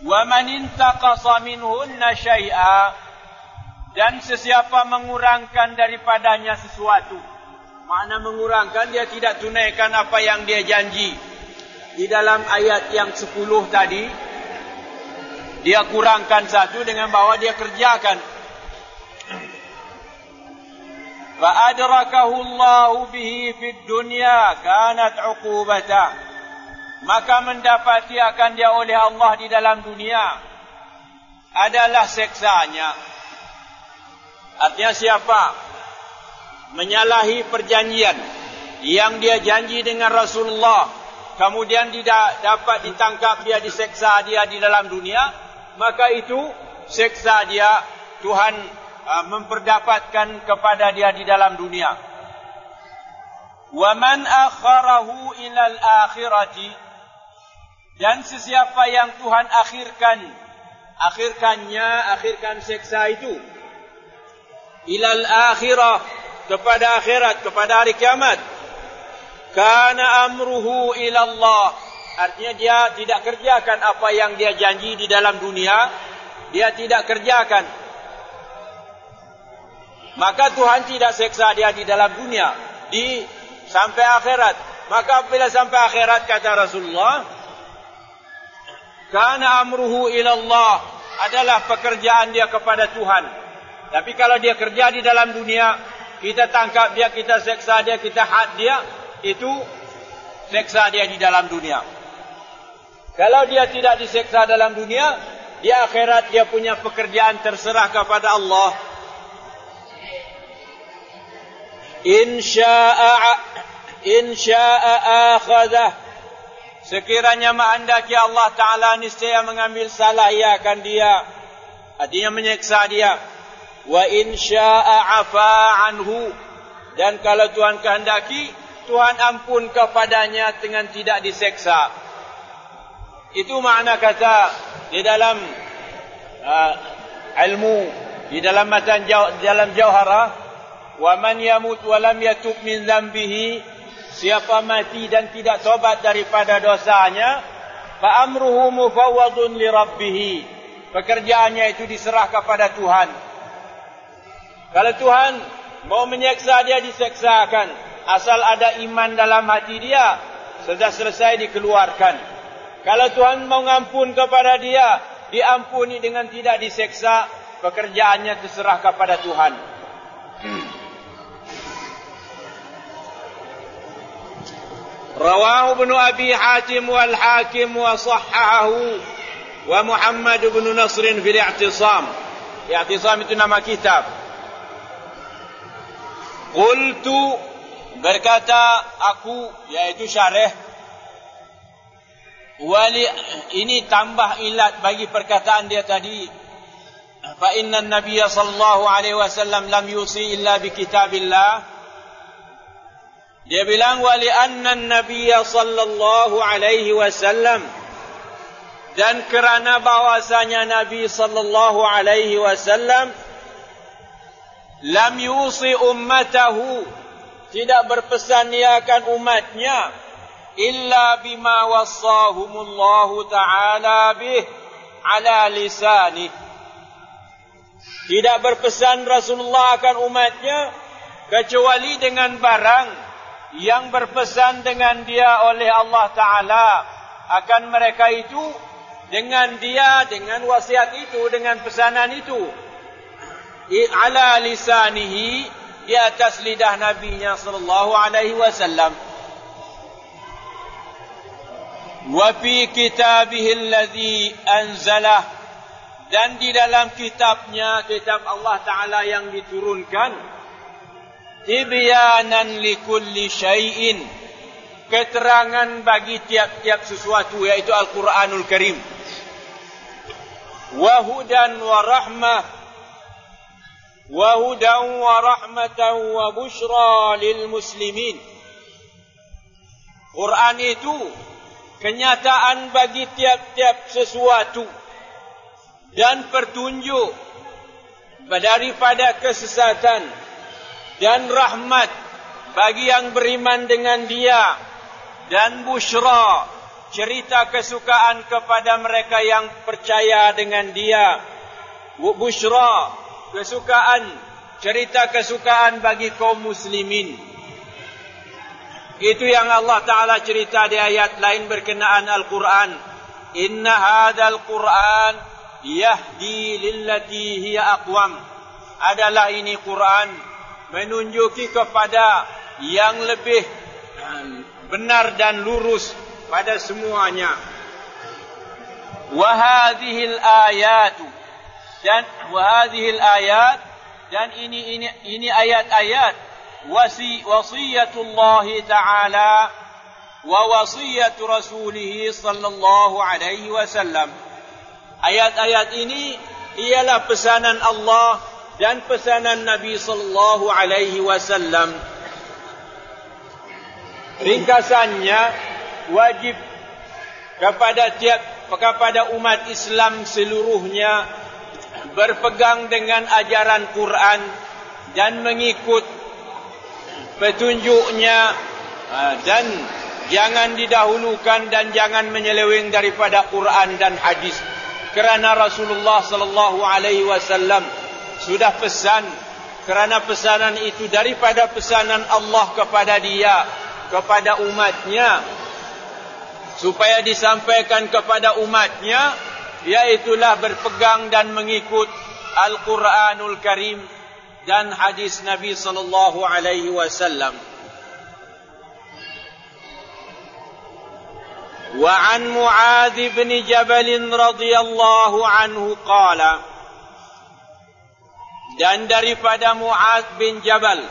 Wa man intaqasa minhunna syai'a, dan sesiapa mengurangkan daripadanya sesuatu. Makna mengurangkan, dia tidak tunaikan apa yang dia janji. Di dalam ayat yang 10 tadi, dia kurangkan satu dengan bahawa dia kerjakan. Fa adrakahu Allahu bihi fid dunya kanat 'uqubata, maka mendapati akan dia oleh Allah di dalam dunia adalah seksanya. Artinya siapa menyalahi perjanjian yang dia janji dengan Rasulullah, kemudian tidak dapat ditangkap, dia diseksa dia di dalam dunia, maka itu seksa dia Tuhan memperdapatkan kepada dia di dalam dunia. Wa man akharahu ilal akhirati, dan sesiapa yang Tuhan akhirkan seksa itu ilal akhirah, kepada akhirat, kepada hari kiamat, kana amruhu ilallah, artinya dia tidak kerjakan apa yang dia janji di dalam dunia, dia tidak kerjakan, maka Tuhan tidak seksa dia di dalam dunia, sampai akhirat. Maka bila sampai akhirat, kata Rasulullah, kana amruhu ilallah, adalah pekerjaan dia kepada Tuhan. Tapi kalau dia kerja di dalam dunia, kita tangkap dia, kita seksa dia, kita had dia, itu seksa dia di dalam dunia. Kalau dia tidak diseksa dalam dunia, di akhirat dia punya pekerjaan terserah kepada Allah. In sya'a akhadhah, sekiranya menghendaki Allah Ta'ala, niscaya mengambil salah, ia akan dia, artinya menyeksa dia. Wa in sya'a afa anhu, dan kalau Tuhan kehendaki, Tuhan ampun kepadanya dengan tidak diseksa. Itu makna kata di dalam ilmu, di dalam matan dalam Jauharah, wa man yamut wa lam yatub min dzambihi, siapa mati dan tidak tobat daripada dosanya, fa amruhu mufawwadun li rabbih, pekerjaannya itu diserah kepada Tuhan. Kalau Tuhan mau menyeksa dia, diseksakan, asal ada iman dalam hati dia, sudah selesai, dikeluarkan. Kalau Tuhan mau ngampun kepada dia, diampuni dengan tidak diseksa, pekerjaannya terserah kepada Tuhan. Rawahu Ibnu Abi Hatim wal Hakim wa sahhahu wa Muhammad ibn Nasr fil I'tisam. I'tisam itu nama kitab. Qultu, berkata aku, yaitu syarih, wali, ini tambah ilat bagi perkataan dia tadi. Fa inna an-nabiy sallallahu alaihi wasallam lam yusi illa bi kitabillah. Dia bilang wali anna an-nabiy sallallahu alaihi wasallam, dan kerana bahwasanya Nabi sallallahu alaihi wasallam lam yusi ummatahu, tidak berpesan dia akan umatnya, illa bima wassahumullahu ta'ala bih ala lisani, tidak berpesan Rasulullah akan umatnya kecuali dengan barang yang berpesan dengan dia oleh Allah Ta'ala akan mereka itu, dengan dia, dengan wasiat itu, dengan pesanan itu, ala lisanihi, di atas lidah Nabi-Nya sallallahu alaihi wasallam. Wa fi kitabihi alladhi anzalah, dan di dalam kitabnya, kitab Allah Ta'ala yang diturunkan, tibyanan likulli syai'in, keterangan bagi tiap-tiap sesuatu, yaitu Al-Quranul Karim. Wa hudan wa rahmah, wa hudan wa rahmatan wa bushra lil muslimin. Quran itu kenyataan bagi tiap-tiap sesuatu dan petunjuk daripada kesesatan, dan rahmat bagi yang beriman dengan dia, dan busyra, cerita kesukaan kepada mereka yang percaya dengan dia. Busyra, kesukaan, cerita kesukaan bagi kaum muslimin. Itu yang Allah Ta'ala cerita di ayat lain berkenaan Al-Quran. Inna hadzal Quran yahdi lillati hiya aqwam. Adalah ini Quran menunjuki kepada yang lebih benar dan lurus pada semuanya. Wa hadhil ayatu, dan wa hadhil ayat, dan ini ayat-ayat wasiyatullah ta'ala wa wasiyatu rasulih sallallahu alaihi wasallam. Ayat-ayat ini ialah pesanan Allah dan pesanan Nabi sallallahu alaihi wasallam. Ringkasannya, wajib kepada umat Islam seluruhnya berpegang dengan ajaran Quran dan mengikut petunjuknya, dan jangan didahulukan dan jangan menyeleweng daripada Quran dan hadis. Kerana Rasulullah sallallahu alaihi wasallam sudah pesan, kerana pesanan itu daripada pesanan Allah kepada dia, kepada umatnya, supaya disampaikan kepada umatnya, iaitulah berpegang dan mengikut Al-Quranul Karim dan hadis Nabi sallallahu alaihi wasallam. Wa an Mu'adz bin Jabal radhiyallahu anhu qala, dan daripada Mu'adz bin Jabal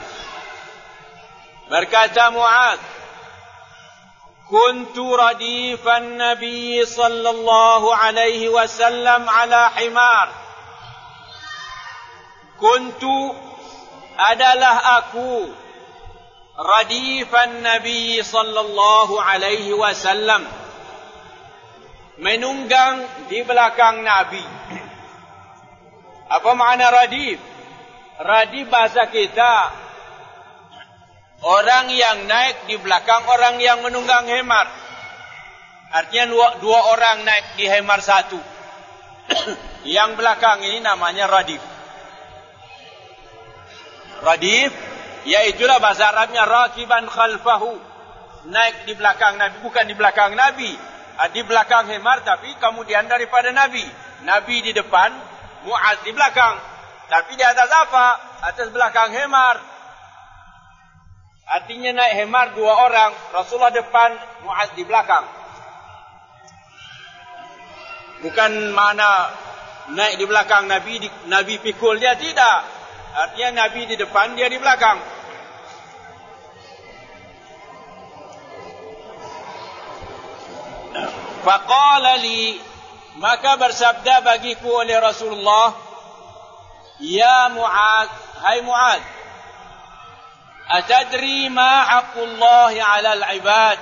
berkata Mu'adz, kuntu radifan Nabi sallallahu alaihi wasallam ala himar. Kuntu adalah aku radifan Nabi sallallahu alaihi wasallam, menunggang di belakang Nabi. Apa makna radif? Radif bahasa kita, orang yang naik di belakang orang yang menunggang hemar. Artinya dua orang naik di hemar satu. Yang belakang ini namanya radif. Radif, iaitulah bahasa Arabnya rakiban khalfahu, naik di belakang Nabi, bukan di belakang Nabi, di belakang hemar, tapi kemudian daripada Nabi. Nabi di depan, Mu'adz di belakang. Tapi di atas apa? Atas belakang hemar. Artinya naik hemar dua orang, Rasulullah depan, Mu'adz di belakang. Bukan mana naik di belakang Nabi, Nabi pikul dia, tidak. Artinya Nabi di depan, dia di belakang. Faqala li, maka bersabda bagiku oleh Rasulullah, ya Mu'adz, hai Mu'adz, atadri ma haqqullahi 'alal 'ibad?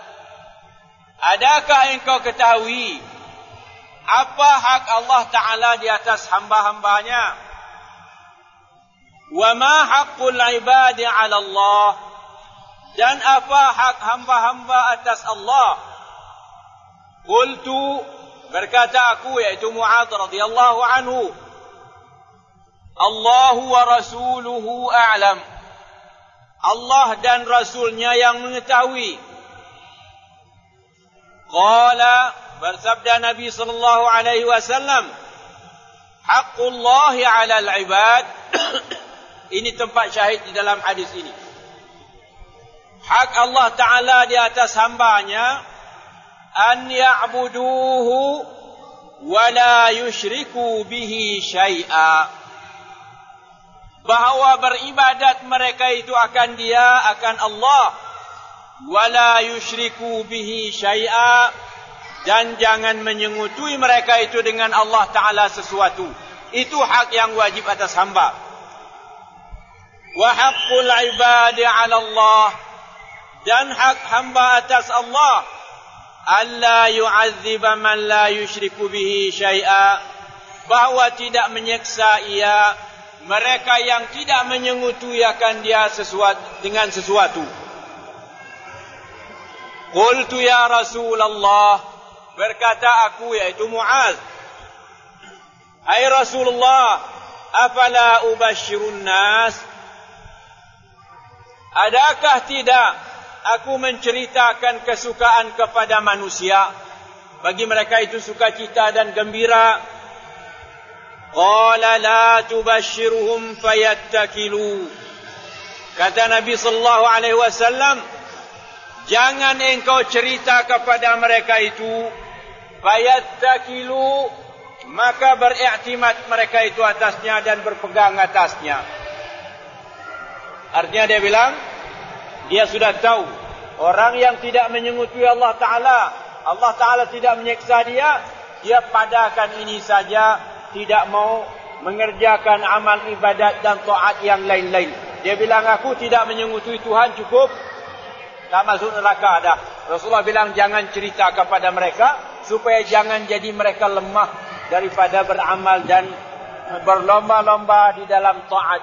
Adakah engkau ketahui apa hak Allah Ta'ala di atas hamba-hambanya? Wa ma haqqul 'ibadi 'ala Allah? Dan apa hak hamba-hamba atas Allah? Qultu, berkata aku, yaitu Mu'adz radhiyallahu anhu, Allahu wa rasuluhu a'lam. Allah dan Rasulnya yang mengetahui. Qala, bersabda Nabi sallallahu alaihi wasallam, haqqullahi 'alal 'ibad. Ini tempat syahid di dalam hadis ini. Hak Allah Ta'ala di atas hambanya, an ya'buduhu wa la yushriku bihi syai'a. Bahawa beribadat mereka itu akan dia, akan Allah. Wa la yushriku bihi syai'a. Dan jangan menyengutui mereka itu dengan Allah Ta'ala sesuatu. Itu hak yang wajib atas hamba. Wa haqqul ibadi 'ala Allah, dan hak hamba atas Allah, alla yu'adziba man la yusyriku bihi syai'a, bahwa tidak menyiksa ia mereka yang tidak menyengutuiakan dia dengan sesuatu. Qultu ya Rasulullah, berkata aku yaitu Muaz, hai Rasulullah, afala ubashirun nas, adakah tidak aku menceritakan kesukaan kepada manusia, bagi mereka itu sukacita dan gembira. Qala la tubashshirhum fayattakilu. Kata Nabi sallallahu alaihi wasallam, jangan engkau cerita kepada mereka itu, fayattakilu, maka beriktimat mereka itu atasnya dan berpegang atasnya. Artinya dia bilang, dia sudah tahu orang yang tidak menyekutuai Allah Ta'ala tidak menyiksa dia, dia padakan ini saja, tidak mau mengerjakan amal ibadat dan taat yang lain-lain. Dia bilang, aku tidak menyekutuai Tuhan, cukup, tak masuk neraka dah. Rasulullah bilang, jangan cerita kepada mereka, supaya jangan jadi mereka lemah daripada beramal dan berlomba-lomba di dalam taat.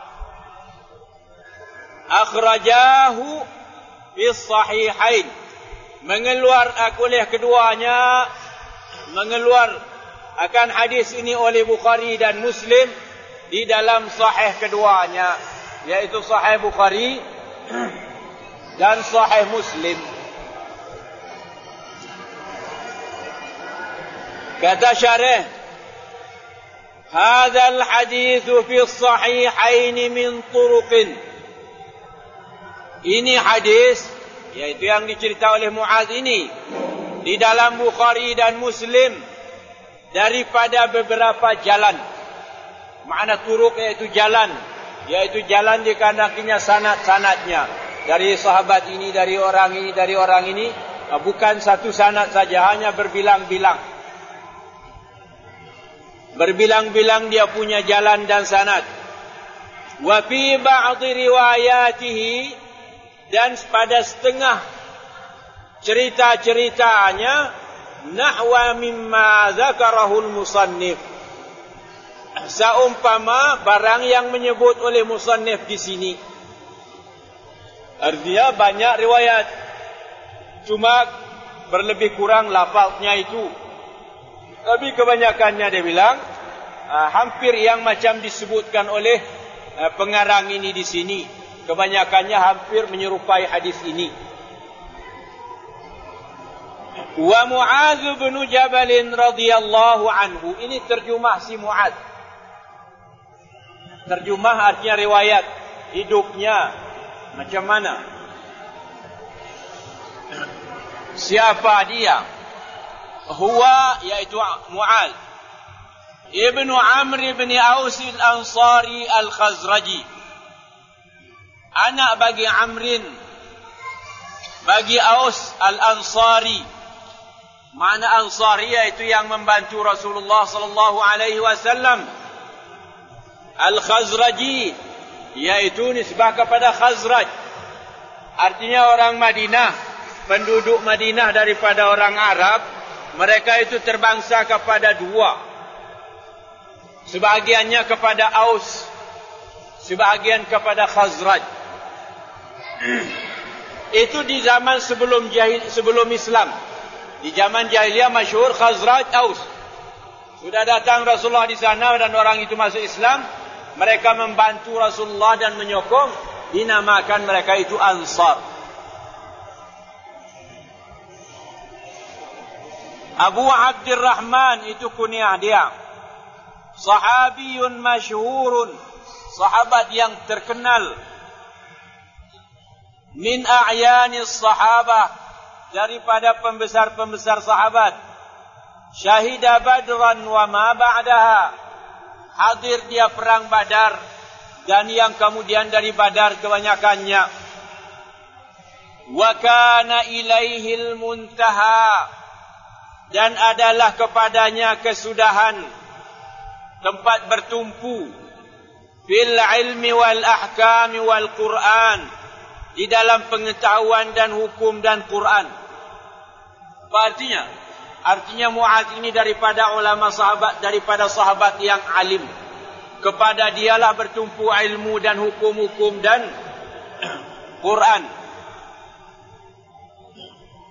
Akhrajahu fi sahihain, mengeluar oleh keduanya, mengeluar akan hadis ini oleh Bukhari dan Muslim di dalam sahih keduanya, yaitu sahih Bukhari dan sahih Muslim. Kata syarih, hadzal hadits fi sahihain min turuqin, ini hadis yaitu yang diceritakan oleh Muaz ini di dalam Bukhari dan Muslim daripada beberapa jalan. Makna turuq yaitu jalan dikarenakannya sanad-sanadnya, dari sahabat ini, dari orang ini, dari orang ini, bukan satu sanad saja, hanya berbilang-bilang. Berbilang-bilang dia punya jalan dan sanad. Wa fi ba'd riwayatihi, dan pada setengah cerita-ceritanya, nahwa mimma zakarahul musannif, seumpama barang yang menyebut oleh musannif di sini. Artinya banyak riwayat, cuma berlebih kurang lafaznya itu. Tapi kebanyakannya dia bilang hampir yang macam disebutkan oleh pengarang ini di sini. Kebanyakannya hampir menyerupai hadis ini. Wa Muaz bin Jabal radhiyallahu anhu, ini terjemah si Muaz. Terjemah artinya riwayat hidupnya macam mana, siapa dia. Huwa yaitu Muaz ibnu Amr ibn Aus al-Ansari al-Khazraji, anak bagi Amrin, bagi Aus al-Ansari. Makna Ansari yaitu yang membantu Rasulullah sallallahu alaihi wasallam. Al-Khazraji yaitu nisbah kepada Khazraj, artinya orang Madinah, penduduk Madinah daripada orang Arab. Mereka itu terbangsa kepada dua, sebahagiannya kepada Aus, sebahagian kepada Khazraj. Itu di zaman sebelum Islam. Di zaman jahiliyah masyhur Khazraj, Aus. Sudah datang Rasulullah di sana dan orang itu masuk Islam, mereka membantu Rasulullah dan menyokong, dinamakan mereka itu Ansar. Abu Abdurrahman itu kunyah dia. Sahabiyun masyhurun, sahabat yang terkenal. Min a'yanis sahabah, daripada pembesar-pembesar sahabat. Syahida Badran wa ma ba'daha, hadir dia perang Badar dan yang kemudian dari Badar kebanyakannya. Wa kana ilaihil muntaha, dan adalah kepadanya kesudahan, tempat bertumpu. Fil ilmi wal ahkami wal Quran, di dalam pengetahuan dan hukum dan Quran. Apa artinya? Artinya Muaz ini daripada ulama sahabat, daripada sahabat yang alim. Kepada dialah bertumpu ilmu dan hukum-hukum dan Quran.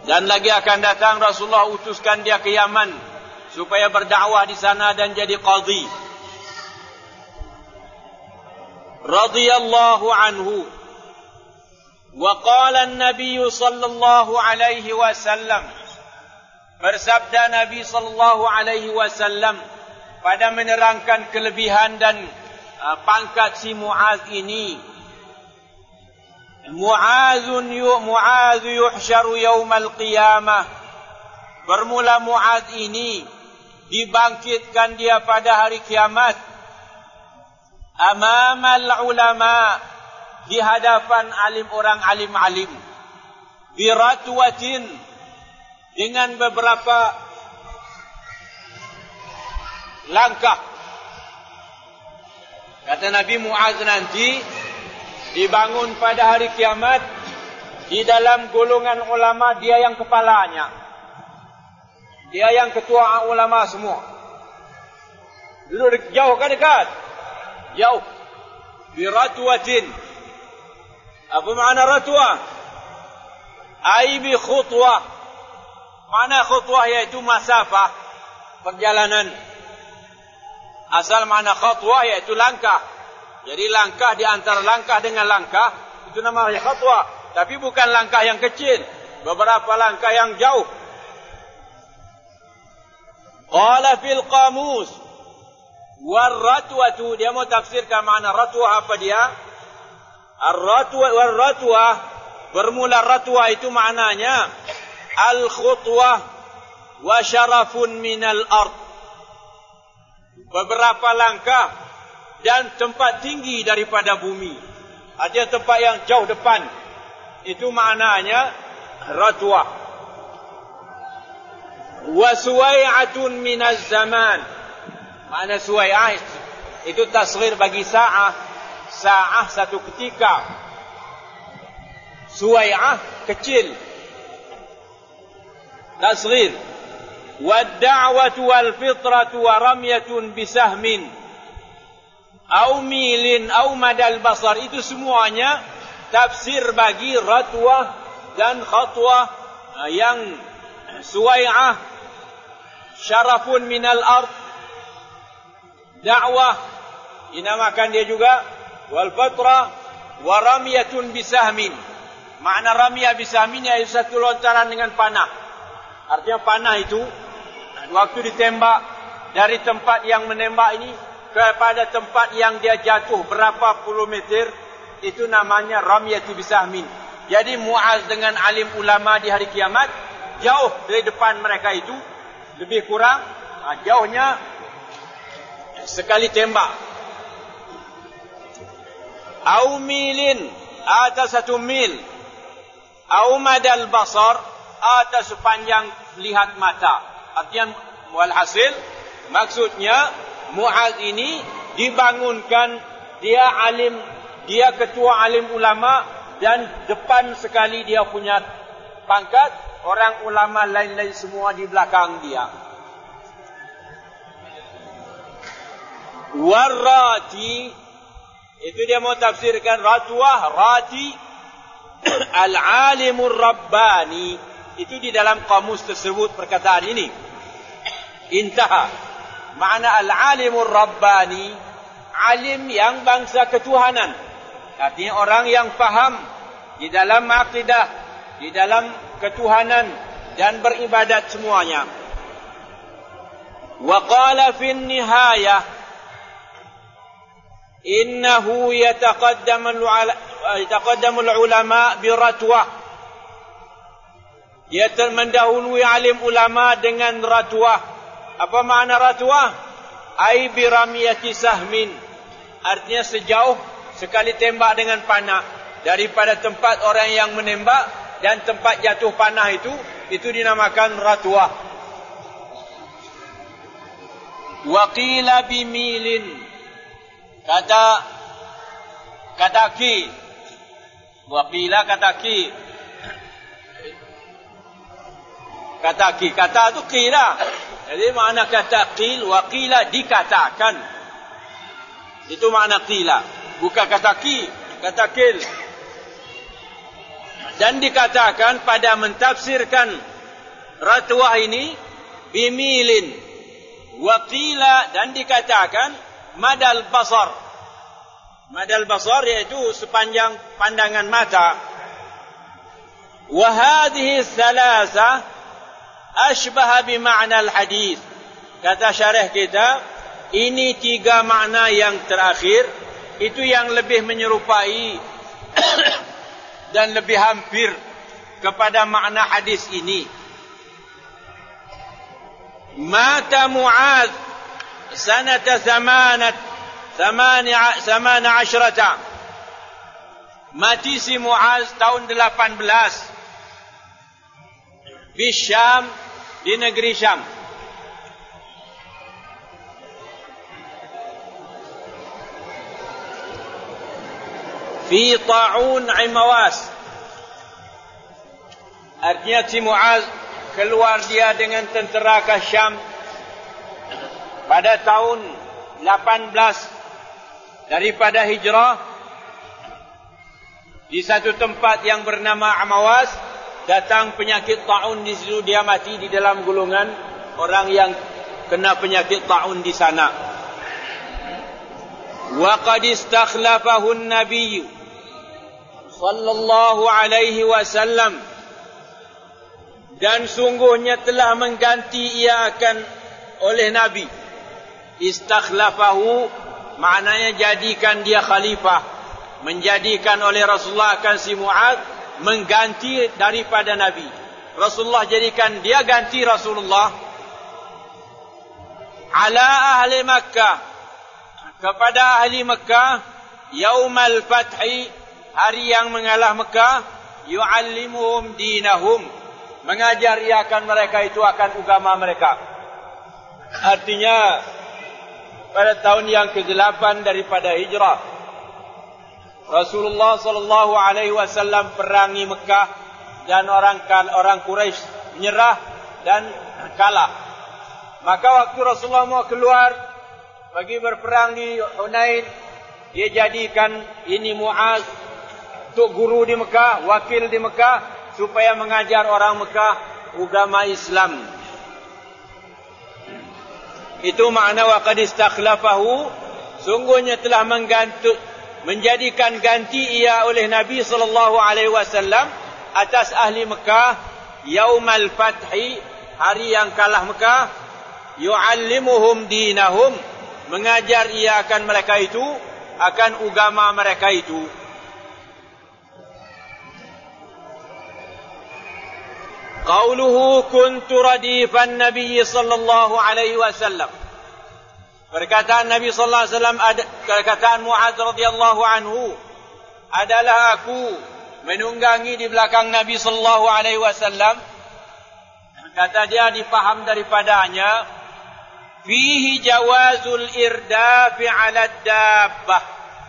Dan lagi akan datang Rasulullah utuskan dia ke Yaman supaya berdakwah di sana dan jadi qadhi. Radhiyallahu anhu. Wa qala an-nabiy sallallahu alaihi wasallam. Bersabda Nabi sallallahu alaihi wasallam pada menerangkan kelebihan dan pangkat si Muaz ini. Muaz yuhsyaru yaumal qiyamah. Bermula Muaz ini dibangkitkan dia pada hari kiamat. Amamal ulama, di hadapan orang alim-alim. Biratwatin, dengan beberapa langkah. Kata Nabi, Muaz nanti dibangun pada hari kiamat. Di dalam golongan ulama, dia yang kepalanya. Dia yang ketua ulama semua. Duduk jauh kan dekat? Jauh. Biratwatin. Apa makna ratwah? Ai bi khutwah. Makna khutwah iaitu masafah, perjalanan. Asal makna khutwah iaitu langkah. Jadi langkah di antara langkah dengan langkah itu namanya khutwah. Tapi bukan langkah yang kecil, beberapa langkah yang jauh. Qala fil qamus warratwatu, dia mau tafsirkan makna ratwah apa dia? Ar-ratwa war-ratwah, bermula ratwah itu maknanya al-khutwah wa syarafun minal ard. Beberapa langkah dan tempat tinggi daripada bumi. Ada tempat yang jauh depan. Itu maknanya ratwah. Wa suwai'atun minaz zaman. Makna suwai'ah itu tasghir bagi sa'ah. Sa'ah satu ketika. Suwai'ah kecil. Tasghir. Wa da'watu wal fitratu wa ramyatun bisahmin. Au milin au madal basar. Itu semuanya tafsir bagi ratwah dan khatwah yang suwai'ah, syarafun minal ard, da'wah dinamakan dia juga, wal fatra wa ramyatun bisahmin. Makna ramyah bisahmin iaitu satu lontaran dengan panah. Artinya panah itu waktu ditembak dari tempat yang menembak ini kepada tempat yang dia jatuh berapa puluh meter, itu namanya ramyatu bisahmin. Jadi Muaz dengan alim ulama di hari kiamat jauh dari depan mereka itu, lebih kurang jauhnya sekali tembak. Au milin, atas satu mil. Au madal basar, atas sepanjang lihat mata. Artinya walhasil, maksudnya Muaz ini dibangunkan, dia alim, dia ketua alim ulama, dan depan sekali dia punya pangkat, orang ulama lain-lain semua di belakang dia. Warrati, itu dia mau tafsirkan ratwah, rati, al-alimur rabbani. Itu di dalam kamus tersebut perkataan ini. Intaha. Makna al-alimur rabbani, alim yang bangsa ketuhanan. Artinya orang yang faham di dalam akidah, di dalam ketuhanan dan beribadat semuanya. Wa qala fin nihayah, innahu yataqaddamu al-ulama bi ratwah. Dia mendahului alim ulama dengan ratwah. Apa makna ratwah? Ai bi ramiyati sahmin. Artinya sejauh sekali tembak dengan panah, daripada tempat orang yang menembak dan tempat jatuh panah itu dinamakan ratwah. Wa qila bi milin, kata ki. Wa qila kata ki. Kata tu qila. Jadi makna kata qil, wa qila dikatakan. Itu makna qila. Bukan kata ki, kata kil. Dan dikatakan pada mentafsirkan ratuah ini bimilin waqila, dan dikatakan madal basar. Madal basar yaitu sepanjang pandangan mata. Wa hadhihi thalatha ashbaha bi ma'na al-hadis. Kata syarah kita, ini tiga makna yang terakhir itu yang lebih menyerupai dan lebih hampir kepada makna hadis ini. Mata Mu'adz sanata 18. Mati si Mu'adz tahun 18 di Syam, di negeri Syam. Fi ta'un Imawas. Artinya si Mu'adz keluar dia dengan tentera ke Syam pada tahun 18 daripada hijrah, di satu tempat yang bernama Amawas. Datang penyakit ta'un di situ, dia mati di dalam golongan orang yang kena penyakit ta'un di sana. Wa qad istakhlafahu an-nabiy sallallahu alaihi wasallam, dan sungguhnya telah mengganti ia akan oleh Nabi. Istakhlafahu maknanya jadikan dia khalifah, menjadikan oleh Rasulullah akan si Mu'adz, mengganti daripada Nabi. Rasulullah jadikan dia ganti Rasulullah. Ala ahli Makkah, kepada ahli Makkah, yaumal fathi, hari yang mengalah Makkah, yu'allimuhum dinahum, mengajar ia akan mereka itu akan agama mereka. Artinya pada tahun yang ke-8 daripada hijrah, Rasulullah sallallahu alaihi wasallam perangi Mekah, dan orang Quraisy menyerah dan kalah. Maka waktu Rasulullah mau keluar pergi berperang di Hunain, dia jadikan ini Mu'adz untuk guru di Mekah, wakil di Mekah, supaya mengajar orang Mekah agama Islam. Itu makna wa qad istakhlafahu, sungguhnya telah menjadikan ganti ia oleh Nabi sallallahu alaihi wasallam atas ahli Mekah, yaumal fathi, hari yang kalah Mekah, yu'allimuhum dinahum, mengajar ia akan mereka itu akan agama mereka itu. Qauluhu kuntu radifan Nabi sallallahu alaihi wasallam. Perkataan Nabi sallallahu alaihi wasallam, perkataan Mu'adz radhiyallahu anhu adalah aku menunggangi di belakang Nabi sallallahu alaihi wasallam. Kata dia dipaham daripadanya fihi jawazul irdafi 'ala dabbah.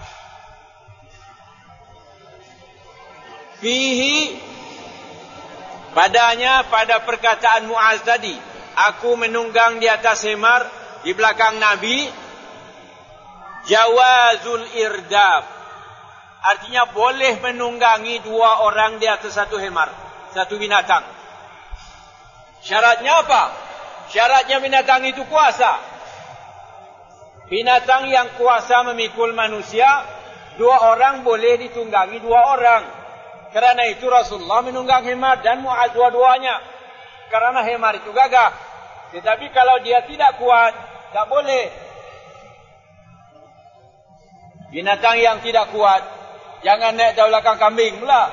Fihi padanya, pada perkataan Mu'adz tadi, aku menunggang di atas hemar di belakang Nabi, jawazul irdaf, artinya boleh menunggangi dua orang di atas satu hemar, satu binatang. Syaratnya apa? Syaratnya binatang itu kuasa. Binatang yang kuasa memikul manusia, dua orang boleh ditunggangi dua orang. Kerana itu Rasulullah menunggang hemar dan Mu'adz dua-duanya. Kerana hemar itu gagah. Tetapi kalau dia tidak kuat, tak boleh. Binatang yang tidak kuat, jangan naik di belakang kambing pula.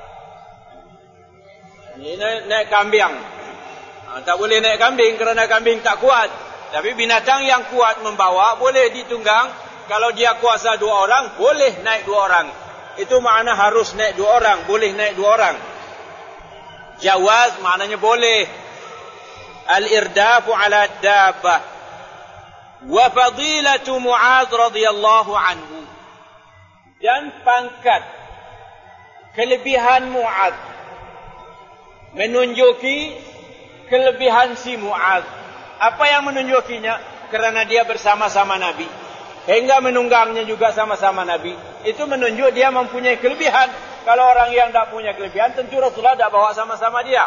Ini naik kambing. Tak boleh naik kambing kerana kambing tak kuat. Tapi binatang yang kuat membawa boleh ditunggang. Kalau dia kuasa dua orang, boleh naik dua orang. Itu makna harus naik dua orang, boleh naik dua orang. Jawaz maknanya boleh. Al-irdafu ala dabbah. Wa fadilatu Mu'adz radhiyallahu anhu. Dan pangkat, kelebihan Mu'adz menunjuki kelebihan si Mu'adz. Apa yang menunjukinya? Kerana dia bersama-sama Nabi, hingga menunggangnya juga sama-sama Nabi. Itu menunjuk dia mempunyai kelebihan. Kalau orang yang tak punya kelebihan, tentu Rasulullah tak bawa sama-sama dia.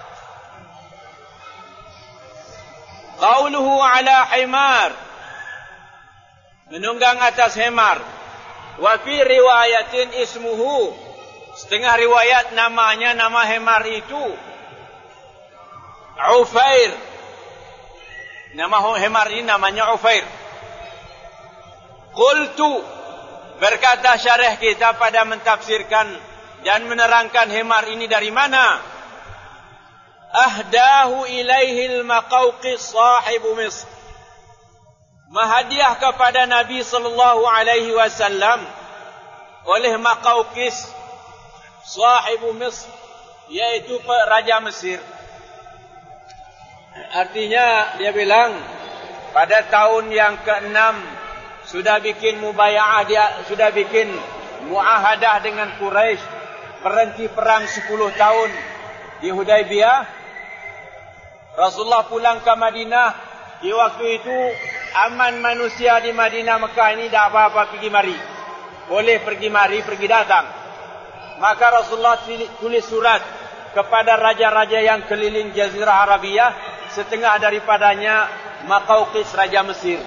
Qauluhu ala himar, menunggang atas himar. Wa fi riwayatin ismuhu, setengah riwayat namanya, nama himar itu Ufair. Nama himar ini namanya Ufair. Qultu, berkata syarah kita pada mentafsirkan dan menerangkan himar ini dari mana. Ahdahu ilaihil maqawqis sahibu Misr, mahadiah kepada Nabi sallallahu alaihi wasallam oleh Maqawqis sahibu Misr, yaitu raja Mesir. Artinya dia bilang pada tahun yang ke-6 sudah bikin mubaya'ah, dia sudah bikin muahadah dengan Quraisy, berhenti perang 10 tahun di Hudaybiyah. Rasulullah pulang ke Madinah. Di waktu itu aman manusia di Madinah Mekah ini, tak apa-apa pergi mari, boleh pergi mari, pergi datang. Maka Rasulullah tulis surat kepada raja-raja yang keliling Jazirah Arabia, setengah daripadanya Maqawqis raja Mesir.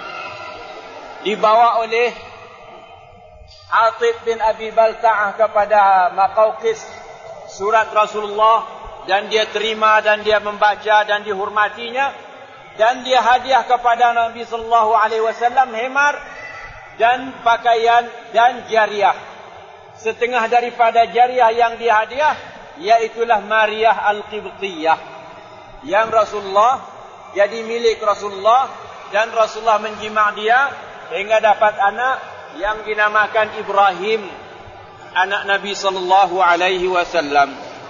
Dibawa oleh Hatib bin Abi Balta'ah kepada Maqawqis surat Rasulullah, dan dia terima dan dia membaca dan dihormatinya, dan dia hadiah kepada Nabi sallallahu alaihi wasallam himar dan pakaian dan jariah. Setengah daripada jariah yang dia hadiah iaitulah Maryah Al-Qibtiyah, yang Rasulullah jadi milik Rasulullah, dan Rasulullah menjima' dia hingga dapat anak yang dinamakan Ibrahim, anak Nabi sallallahu alaihi wasallam.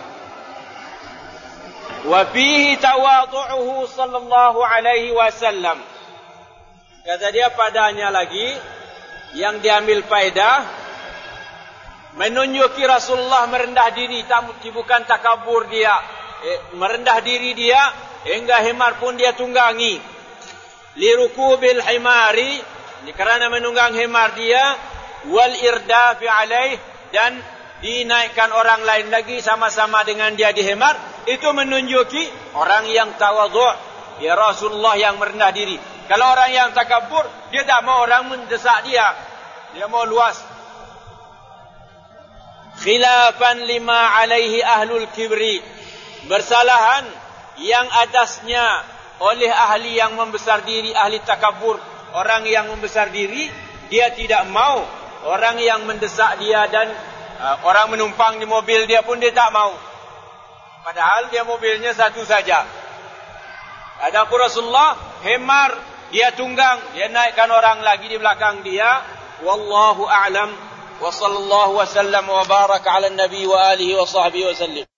Wa fihi tawadhu'uhu sallallahu alaihi wasallam. Kata dia padanya lagi yang diambil faedah, menunjuki Rasulullah merendah diri, bukan takabur dia, merendah diri dia hingga himar pun dia tunggangi. Lirukubil himari, kerana menunggang himar dia, wal irdafi alaih, dan dinaikkan orang lain lagi sama-sama dengan dia di himar. Itu menunjuki orang yang tawadhu', ya Rasulullah yang merendah diri. Kalau orang yang takabur, dia tak mau orang mendesak dia, dia mau luas. Khilafan lima alaihi ahlul kibri, bersalahan yang atasnya oleh ahli yang membesar diri, ahli takabur. Orang yang membesar diri, dia tidak mau orang yang mendesak dia, dan orang menumpang di mobil dia pun dia tak mau. Padahal dia mobilnya satu saja. Adapun Rasulullah himar, dia tunggang, dia naikkan orang lagi di belakang dia. Wallahu a'lam. Wa sallallahu wa sallam wa baraka ala nabi wa alihi wa sahbihi wa sallim.